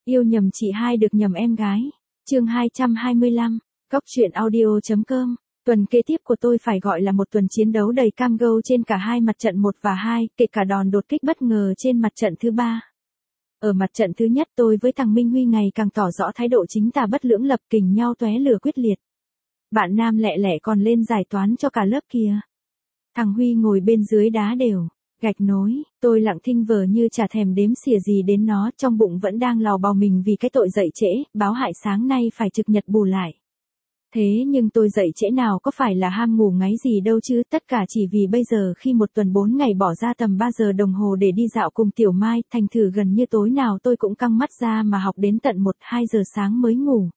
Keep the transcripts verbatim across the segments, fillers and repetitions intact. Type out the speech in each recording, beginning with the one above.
Yêu nhầm chị hai được nhầm em gái. Chương hai trăm hai mươi lăm, Cóc truyện audio.com. Tuần kế tiếp của tôi phải gọi là một tuần chiến đấu đầy cam go trên cả hai mặt trận một và hai, kể cả đòn đột kích bất ngờ trên mặt trận thứ ba. Ở mặt trận thứ nhất, tôi với thằng Minh Huy ngày càng tỏ rõ thái độ chính tà bất lưỡng lập, kình nhau tóe lửa quyết liệt. Bạn nam lẹ lẹ còn lên giải toán cho cả lớp kìa. Thằng Huy ngồi bên dưới đá đều, gạch nối, tôi lặng thinh vờ như chả thèm đếm xỉa gì đến nó, trong bụng vẫn đang lào bào mình vì cái tội dậy trễ, báo hại sáng nay phải trực nhật bù lại. Thế nhưng tôi dậy trễ nào có phải là ham ngủ ngáy gì đâu chứ, tất cả chỉ vì bây giờ khi một tuần bốn ngày bỏ ra tầm ba giờ đồng hồ để đi dạo cùng Tiểu Mai, thành thử gần như tối nào tôi cũng căng mắt ra mà học đến tận một hai giờ sáng mới ngủ.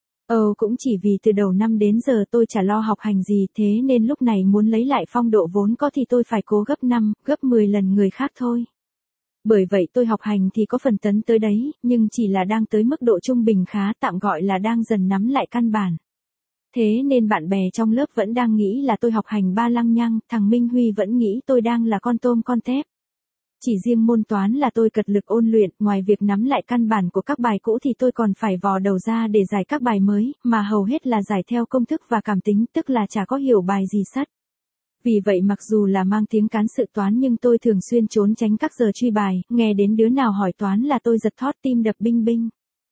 Ồ cũng chỉ vì từ đầu năm đến giờ tôi chả lo học hành gì, thế nên lúc này muốn lấy lại phong độ vốn có thì tôi phải cố gấp năm, gấp mười lần người khác thôi. Bởi vậy tôi học hành thì có phần tấn tới đấy, nhưng chỉ là đang tới mức độ trung bình khá, tạm gọi là đang dần nắm lại căn bản. Thế nên bạn bè trong lớp vẫn đang nghĩ là tôi học hành ba lăng nhăng, thằng Minh Huy vẫn nghĩ tôi đang là con tôm con tép. Chỉ riêng môn toán là tôi cật lực ôn luyện, ngoài việc nắm lại căn bản của các bài cũ thì tôi còn phải vò đầu ra để giải các bài mới, mà hầu hết là giải theo công thức và cảm tính, tức là chả có hiểu bài gì sắt. Vì vậy mặc dù là mang tiếng cán sự toán nhưng tôi thường xuyên trốn tránh các giờ truy bài, nghe đến đứa nào hỏi toán là tôi giật thót tim đập binh binh.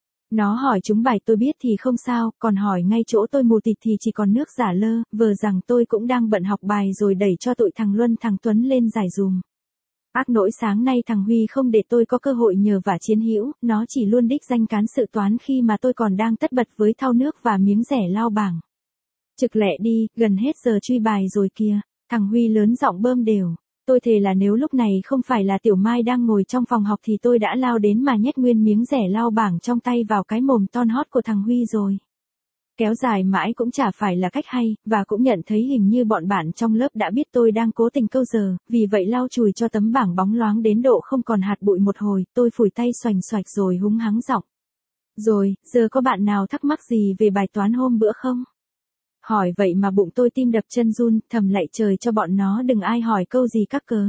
Nó hỏi trúng bài tôi biết thì không sao, còn hỏi ngay chỗ tôi mù tịt thì chỉ còn nước giả lơ, vờ rằng tôi cũng đang bận học bài rồi đẩy cho tụi thằng Luân thằng Tuấn lên giải dùm. Ác nỗi sáng nay thằng Huy không để tôi có cơ hội nhờ vả chiến hữu, nó chỉ luôn đích danh cán sự toán khi mà tôi còn đang tất bật với thau nước và miếng rẻ lao bảng. Trực lẹ đi, gần hết giờ truy bài rồi kìa, thằng Huy lớn giọng bơm đều. Tôi thề là nếu lúc này không phải là Tiểu Mai đang ngồi trong phòng học thì tôi đã lao đến mà nhét nguyên miếng rẻ lao bảng trong tay vào cái mồm ton hót của thằng Huy rồi. Kéo dài mãi cũng chả phải là cách hay, và cũng nhận thấy hình như bọn bạn trong lớp đã biết tôi đang cố tình câu giờ, vì vậy lau chùi cho tấm bảng bóng loáng đến độ không còn hạt bụi một hồi, tôi phủi tay xoành xoạch rồi húng hắng giọng. Rồi, giờ có bạn nào thắc mắc gì về bài toán hôm bữa không? Hỏi vậy mà bụng tôi tim đập chân run, thầm lạy trời cho bọn nó đừng ai hỏi câu gì các cớ.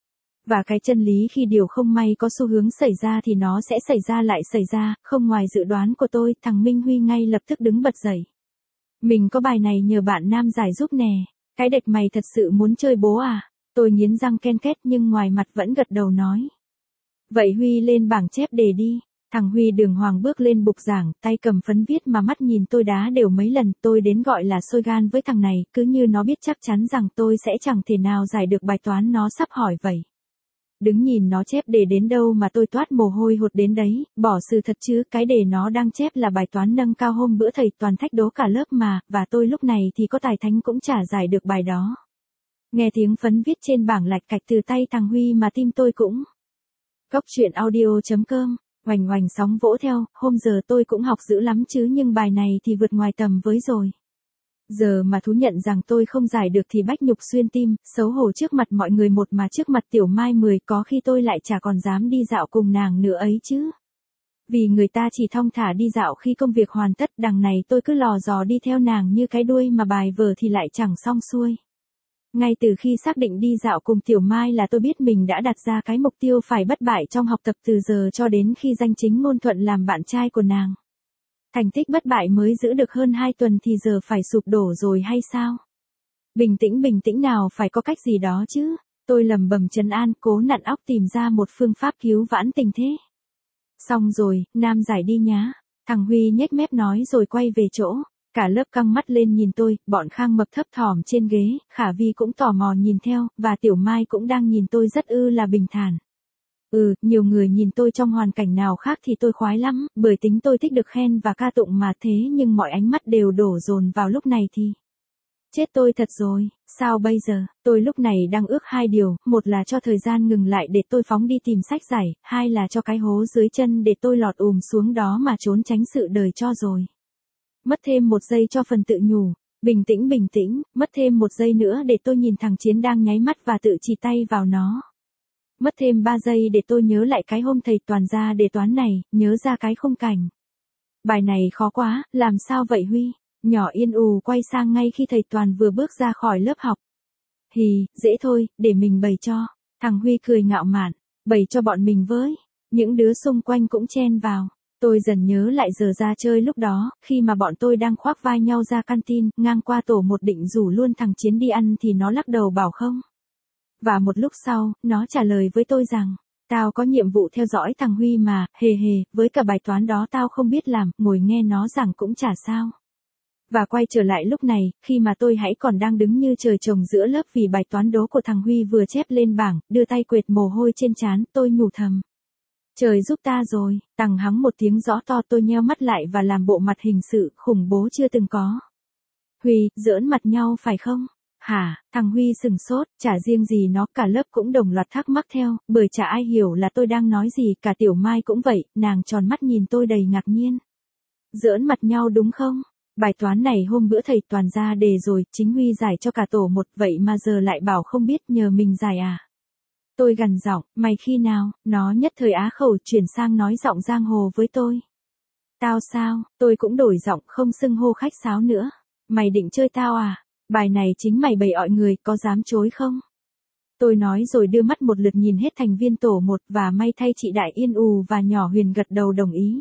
Và cái chân lý khi điều không may có xu hướng xảy ra thì nó sẽ xảy ra lại xảy ra, không ngoài dự đoán của tôi, thằng Minh Huy ngay lập tức đứng bật dậy. Mình có bài này nhờ bạn nam giải giúp nè, cái đệch mày thật sự muốn chơi bố à? Tôi nghiến răng ken két nhưng ngoài mặt vẫn gật đầu nói. Vậy Huy lên bảng chép đề đi. Thằng Huy đường hoàng bước lên bục giảng, tay cầm phấn viết mà mắt nhìn tôi đá đều mấy lần, tôi đến gọi là sôi gan với thằng này, cứ như nó biết chắc chắn rằng tôi sẽ chẳng thể nào giải được bài toán nó sắp hỏi vậy. Đứng nhìn nó chép đề đến đâu mà tôi toát mồ hôi hột đến đấy, bỏ sự thật chứ, cái đề nó đang chép là bài toán nâng cao hôm bữa thầy toàn thách đố cả lớp mà, và tôi lúc này thì có tài thánh cũng chả giải được bài đó. Nghe tiếng phấn viết trên bảng lạch cạch từ tay thằng Huy mà tim tôi cũng. Cóc truyện audio.com. Oành oành sóng vỗ theo, hôm giờ tôi cũng học dữ lắm chứ nhưng bài này thì vượt ngoài tầm với rồi. Giờ mà thú nhận rằng tôi không giải được thì bách nhục xuyên tim, xấu hổ trước mặt mọi người một mà trước mặt Tiểu Mai mười, có khi tôi lại chả còn dám đi dạo cùng nàng nữa ấy chứ. Vì người ta chỉ thong thả đi dạo khi công việc hoàn tất, đằng này tôi cứ lò dò đi theo nàng như cái đuôi mà bài vở thì lại chẳng xong xuôi. Ngay từ khi xác định đi dạo cùng Tiểu Mai là tôi biết mình đã đặt ra cái mục tiêu phải bất bại trong học tập từ giờ cho đến khi danh chính ngôn thuận làm bạn trai của nàng. Thành tích bất bại mới giữ được hơn hai tuần thì giờ phải sụp đổ rồi hay sao? Bình tĩnh bình tĩnh nào, phải có cách gì đó chứ. Tôi lầm bầm trấn an, cố nặn óc tìm ra một phương pháp cứu vãn tình thế. Xong rồi, nam giải đi nhá. Thằng Huy nhếch mép nói rồi quay về chỗ. Cả lớp căng mắt lên nhìn tôi, bọn Khang Mập thấp thỏm trên ghế, Khả Vi cũng tò mò nhìn theo, và Tiểu Mai cũng đang nhìn tôi rất ư là bình thản. Ừ, nhiều người nhìn tôi trong hoàn cảnh nào khác thì tôi khoái lắm, bởi tính tôi thích được khen và ca tụng mà, thế nhưng mọi ánh mắt đều đổ dồn vào lúc này thì. Chết tôi thật rồi, sao bây giờ? Tôi lúc này đang ước hai điều, một là cho thời gian ngừng lại để tôi phóng đi tìm sách giải, hai là cho cái hố dưới chân để tôi lọt ùm xuống đó mà trốn tránh sự đời cho rồi. Mất thêm một giây cho phần tự nhủ, bình tĩnh bình tĩnh, mất thêm một giây nữa để tôi nhìn thằng Chiến đang nháy mắt và tự chỉ tay vào nó. Mất thêm ba giây để tôi nhớ lại cái hôm thầy toàn ra đề toán này, nhớ ra cái khung cảnh. Bài này khó quá, làm sao vậy Huy? Nhỏ Yên ù quay sang ngay khi thầy toàn vừa bước ra khỏi lớp học. Hì, dễ thôi, để mình bày cho. Thằng Huy cười ngạo mạn, bày cho bọn mình với. Những đứa xung quanh cũng chen vào. Tôi dần nhớ lại giờ ra chơi lúc đó, khi mà bọn tôi đang khoác vai nhau ra canteen, ngang qua tổ một định rủ luôn thằng Chiến đi ăn thì nó lắc đầu bảo không. Và một lúc sau, nó trả lời với tôi rằng, tao có nhiệm vụ theo dõi thằng Huy mà, hề hề, với cả bài toán đó tao không biết làm, ngồi nghe nó giảng cũng chả sao. Và quay trở lại lúc này, khi mà tôi hãy còn đang đứng như trời trồng giữa lớp vì bài toán đố của thằng Huy vừa chép lên bảng, đưa tay quệt mồ hôi trên trán, tôi nhủ thầm. Trời giúp ta rồi, tằng hắng một tiếng rõ to, tôi nheo mắt lại và làm bộ mặt hình sự khủng bố chưa từng có. Huy, giỡn mặt nhau phải không? Hả, thằng Huy sừng sốt, chả riêng gì nó, cả lớp cũng đồng loạt thắc mắc theo, bởi chả ai hiểu là tôi đang nói gì, cả Tiểu Mai cũng vậy, nàng tròn mắt nhìn tôi đầy ngạc nhiên. Giỡn mặt nhau đúng không? Bài toán này hôm bữa thầy Toàn ra đề rồi, chính Huy giải cho cả tổ một, vậy mà giờ lại bảo không biết, nhờ mình giải à? Tôi gằn giọng, mày khi nào, nó nhất thời á khẩu chuyển sang nói giọng giang hồ với tôi. Tao sao, tôi cũng đổi giọng không xưng hô khách sáo nữa. Mày định chơi tao à? Bài này chính mày bày ọi người, có dám chối không? Tôi nói rồi đưa mắt một lượt nhìn hết thành viên tổ một và may thay chị Đại Yên ù và nhỏ Huyền gật đầu đồng ý.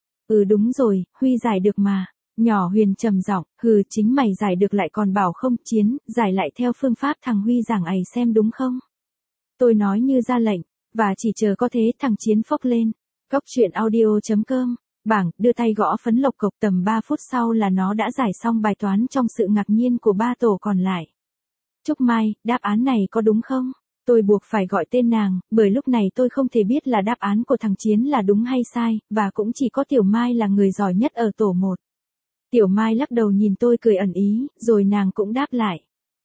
Ừ đúng rồi, Huy giải được mà. Nhỏ Huyền trầm giọng, hừ chính mày giải được lại còn bảo không. Chiến, giải lại theo phương pháp thằng Huy giảng ấy xem đúng không? Tôi nói như ra lệnh, và chỉ chờ có thế thằng Chiến phốc lên. Cóc truyện audio chấm com, bảng, đưa tay gõ phấn lộc cộc, tầm ba phút sau là nó đã giải xong bài toán trong sự ngạc nhiên của ba tổ còn lại. Trúc Mai, đáp án này có đúng không? Tôi buộc phải gọi tên nàng, bởi lúc này tôi không thể biết là đáp án của thằng Chiến là đúng hay sai, và cũng chỉ có Tiểu Mai là người giỏi nhất ở tổ một. Tiểu Mai lắc đầu nhìn tôi cười ẩn ý, rồi nàng cũng đáp lại.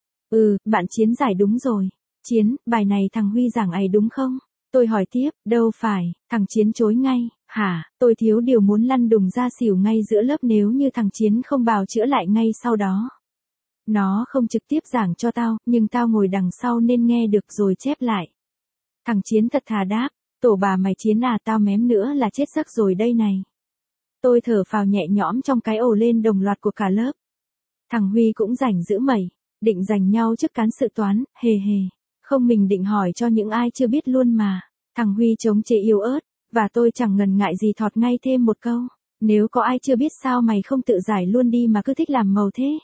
Ừ, bạn Chiến giải đúng rồi. Chiến, bài này thằng Huy giảng ấy đúng không? Tôi hỏi tiếp, đâu phải, thằng Chiến chối ngay. Hả, tôi thiếu điều muốn lăn đùng ra xỉu ngay giữa lớp nếu như thằng Chiến không bào chữa lại ngay sau đó. Nó không trực tiếp giảng cho tao, nhưng tao ngồi đằng sau nên nghe được rồi chép lại. Thằng Chiến thật thà đáp, tổ bà mày Chiến à, tao mém nữa là chết giấc rồi đây này. Tôi thở phào nhẹ nhõm trong cái ồ lên đồng loạt của cả lớp. Thằng Huy cũng rảnh giữ mẩy, định giành nhau trước cán sự toán, hề hề. Không, mình định hỏi cho những ai chưa biết luôn mà. Thằng Huy chống chế yếu ớt, và tôi chẳng ngần ngại gì thọt ngay thêm một câu. Nếu có ai chưa biết sao mày không tự giải luôn đi mà cứ thích làm màu thế.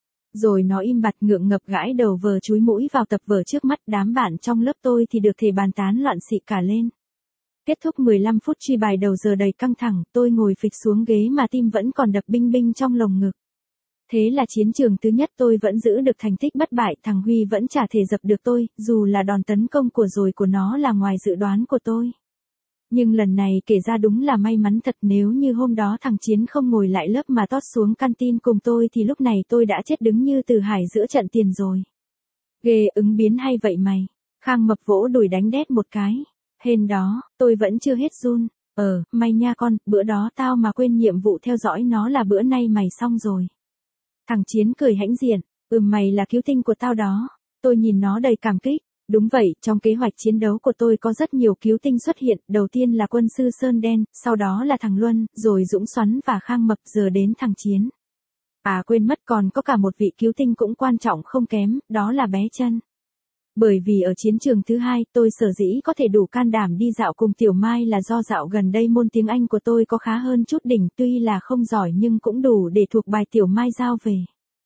Rồi nó im bặt ngượng ngập gãi đầu vờ chúi mũi vào tập vở trước mắt. Đám bạn trong lớp tôi thì được thể bàn tán loạn xị cả lên. Kết thúc mười lăm phút truy bài đầu giờ đầy căng thẳng, tôi ngồi phịch xuống ghế mà tim vẫn còn đập binh binh trong lồng ngực. Thế là chiến trường thứ nhất tôi vẫn giữ được thành tích bất bại, thằng Huy vẫn chả thể dập được tôi, dù là đòn tấn công của rồi của nó là ngoài dự đoán của tôi. Nhưng lần này kể ra đúng là may mắn thật, nếu như hôm đó thằng Chiến không ngồi lại lớp mà tót xuống canteen cùng tôi thì lúc này tôi đã chết đứng như Từ Hải giữa trận tiền rồi. Ghê, ứng biến hay vậy mày. Khang Mập vỗ đùi đánh đét một cái. Hên đó, tôi vẫn chưa hết run. Ờ, may nha con, bữa đó tao mà quên nhiệm vụ theo dõi nó là bữa nay mày xong rồi. Thằng Chiến cười hãnh diện, ừm mày là cứu tinh của tao đó. Tôi nhìn nó đầy cảm kích. Đúng vậy, trong kế hoạch chiến đấu của tôi có rất nhiều cứu tinh xuất hiện, đầu tiên là quân sư Sơn Đen, sau đó là thằng Luân, rồi Dũng Xoắn và Khang Mập, giờ đến thằng Chiến. À quên mất còn có cả một vị cứu tinh cũng quan trọng không kém, đó là bé Chân. Bởi vì ở chiến trường thứ hai, tôi sở dĩ có thể đủ can đảm đi dạo cùng Tiểu Mai là do dạo gần đây môn tiếng Anh của tôi có khá hơn chút đỉnh, tuy là không giỏi nhưng cũng đủ để thuộc bài Tiểu Mai giao về.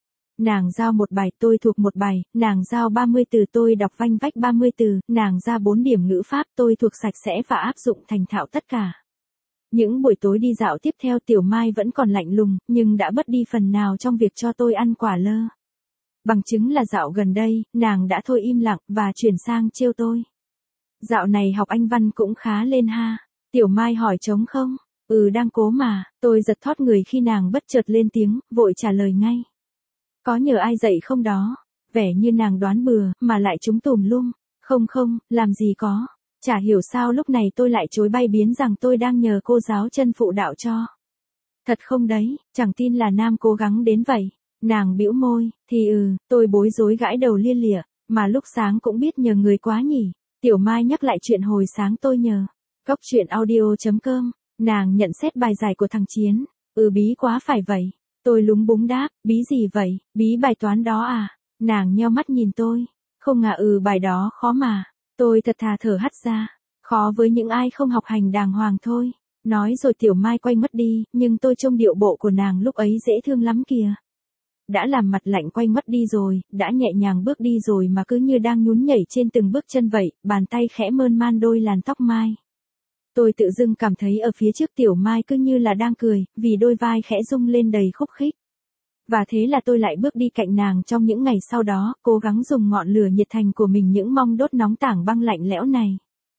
Nàng giao một bài, tôi thuộc một bài, nàng giao ba mươi từ, tôi đọc vanh vách ba mươi từ, nàng ra bốn điểm ngữ pháp, tôi thuộc sạch sẽ và áp dụng thành thạo tất cả. Những buổi tối đi dạo tiếp theo Tiểu Mai vẫn còn lạnh lùng, nhưng đã bớt đi phần nào trong việc cho tôi ăn quả lơ. Bằng chứng là dạo gần đây, nàng đã thôi im lặng và chuyển sang trêu tôi. Dạo này học Anh văn cũng khá lên ha. Tiểu Mai hỏi trống không? Ừ đang cố mà, tôi giật thót người khi nàng bất chợt lên tiếng, vội trả lời ngay. Có nhờ ai dạy không đó? Vẻ như nàng đoán bừa, mà lại trúng tùm lum. Không không, làm gì có. Chả hiểu sao lúc này tôi lại chối bay biến rằng tôi đang nhờ cô giáo Chân phụ đạo cho. Thật không đấy, chẳng tin là Nam cố gắng đến vậy. Nàng bĩu môi, thì ừ, tôi bối rối gãi đầu lia lịa, mà lúc sáng cũng biết nhờ người quá nhỉ. Tiểu Mai nhắc lại chuyện hồi sáng tôi nhờ. Cóc truyện audio chấm com, nàng nhận xét bài giải của thằng Chiến. Ừ bí quá phải vậy. Tôi lúng búng đáp, bí gì vậy, bí bài toán đó à? Nàng nheo mắt nhìn tôi. Không ngờ ừ bài đó khó mà. Tôi thật thà thở hắt ra. Khó với những ai không học hành đàng hoàng thôi. Nói rồi Tiểu Mai quay mất đi, nhưng tôi trông điệu bộ của nàng lúc ấy dễ thương lắm kìa. Đã làm mặt lạnh quay mất đi rồi, đã nhẹ nhàng bước đi rồi mà cứ như đang nhún nhảy trên từng bước chân vậy, bàn tay khẽ mơn man đôi làn tóc Mai. Tôi tự dưng cảm thấy ở phía trước Tiểu Mai cứ như là đang cười, vì đôi vai khẽ rung lên đầy khúc khích. Và thế là tôi lại bước đi cạnh nàng trong những ngày sau đó, cố gắng dùng ngọn lửa nhiệt thành của mình những mong đốt nóng tảng băng lạnh lẽo này.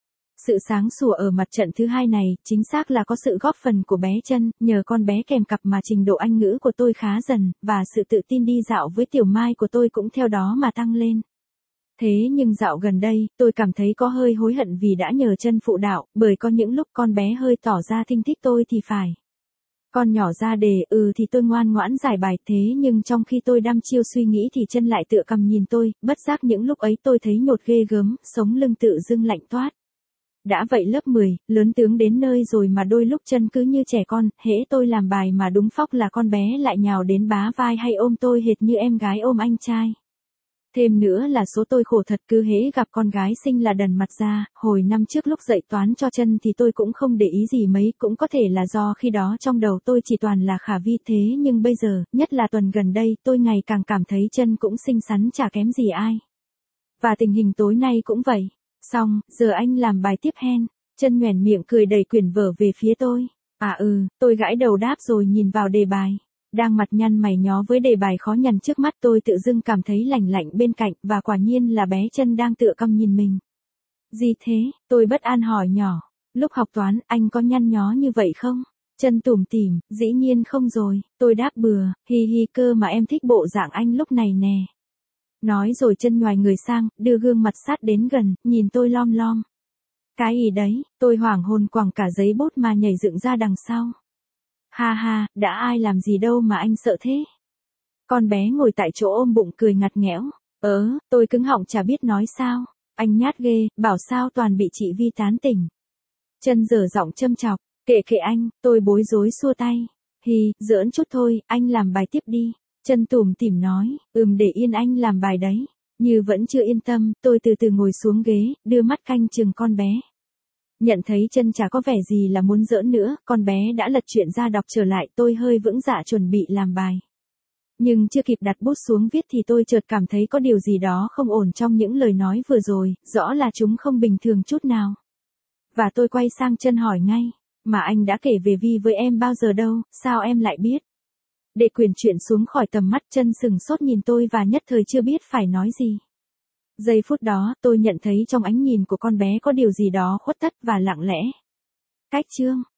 Sự sáng sủa ở mặt trận thứ hai này, chính xác là có sự góp phần của bé Chân, nhờ con bé kèm cặp mà trình độ Anh ngữ của tôi khá dần, và sự tự tin đi dạo với Tiểu Mai của tôi cũng theo đó mà tăng lên. Thế nhưng dạo gần đây, tôi cảm thấy có hơi hối hận vì đã nhờ Chân phụ đạo, bởi có những lúc con bé hơi tỏ ra thinh thích tôi thì phải. Con nhỏ ra đề, ừ thì tôi ngoan ngoãn giải bài, thế nhưng trong khi tôi đăm chiêu suy nghĩ thì Chân lại tựa cằm nhìn tôi, bất giác những lúc ấy tôi thấy nhột ghê gớm, sống lưng tự dưng lạnh toát. Đã vậy lớp mười, lớn tướng đến nơi rồi mà đôi lúc Chân cứ như trẻ con, hễ tôi làm bài mà đúng phóc là con bé lại nhào đến bá vai hay ôm tôi hệt như em gái ôm anh trai. Thêm nữa là số tôi khổ thật, cứ hễ gặp con gái xinh là đần mặt ra. Hồi năm trước lúc dạy toán cho Chân thì tôi cũng không để ý gì mấy, cũng có thể là do khi đó trong đầu tôi chỉ toàn là Khả Vi, thế nhưng bây giờ, nhất là tuần gần đây, tôi ngày càng cảm thấy Chân cũng xinh xắn chả kém gì ai. Và tình hình tối nay cũng vậy. Xong, giờ anh làm bài tiếp hen. Chân nhoẻn miệng cười đẩy quyển vở về phía tôi. À ừ, tôi gãi đầu đáp rồi nhìn vào đề bài. Đang mặt nhăn mày nhó với đề bài khó nhằn trước mắt, tôi tự dưng cảm thấy lạnh lạnh bên cạnh, và quả nhiên là bé Chân đang tựa căm nhìn mình. Gì thế? Tôi bất an hỏi nhỏ. Lúc học toán, anh có nhăn nhó như vậy không? Chân tủm tỉm, dĩ nhiên không rồi. Tôi đáp bừa, hi hi, cơ mà em thích bộ dạng anh lúc này nè. Nói rồi Chân nhoài người sang, đưa gương mặt sát đến gần, nhìn tôi lom lom. Cái ý đấy, tôi hoảng hồn quẳng cả giấy bút mà nhảy dựng ra đằng sau. Ha ha, đã ai làm gì đâu mà anh sợ thế. Con bé ngồi tại chỗ ôm bụng cười ngặt nghẽo. Ớ, tôi cứng họng chả biết nói sao. Anh nhát ghê, bảo sao toàn bị chị Vi tán tỉnh. Chân dở giọng châm chọc, kệ kệ anh, tôi bối rối xua tay. Hi, giỡn chút thôi, anh làm bài tiếp đi. Chân tủm tỉm nói, ừm để yên anh làm bài đấy. Như vẫn chưa yên tâm, tôi từ từ ngồi xuống ghế, đưa mắt canh chừng con bé. Nhận thấy Chân chả có vẻ gì là muốn giỡn nữa, con bé đã lật chuyện ra đọc trở lại, tôi hơi vững dạ chuẩn bị làm bài. Nhưng chưa kịp đặt bút xuống viết thì tôi chợt cảm thấy có điều gì đó không ổn trong những lời nói vừa rồi, rõ là chúng không bình thường chút nào. Và tôi quay sang Chân hỏi ngay, mà anh đã kể về Vi với em bao giờ đâu, sao em lại biết? Để quyển chuyện xuống khỏi tầm mắt, Chân sừng sốt nhìn tôi và nhất thời chưa biết phải nói gì. Giây phút đó, tôi nhận thấy trong ánh nhìn của con bé có điều gì đó khuất tất và lặng lẽ. Cách chương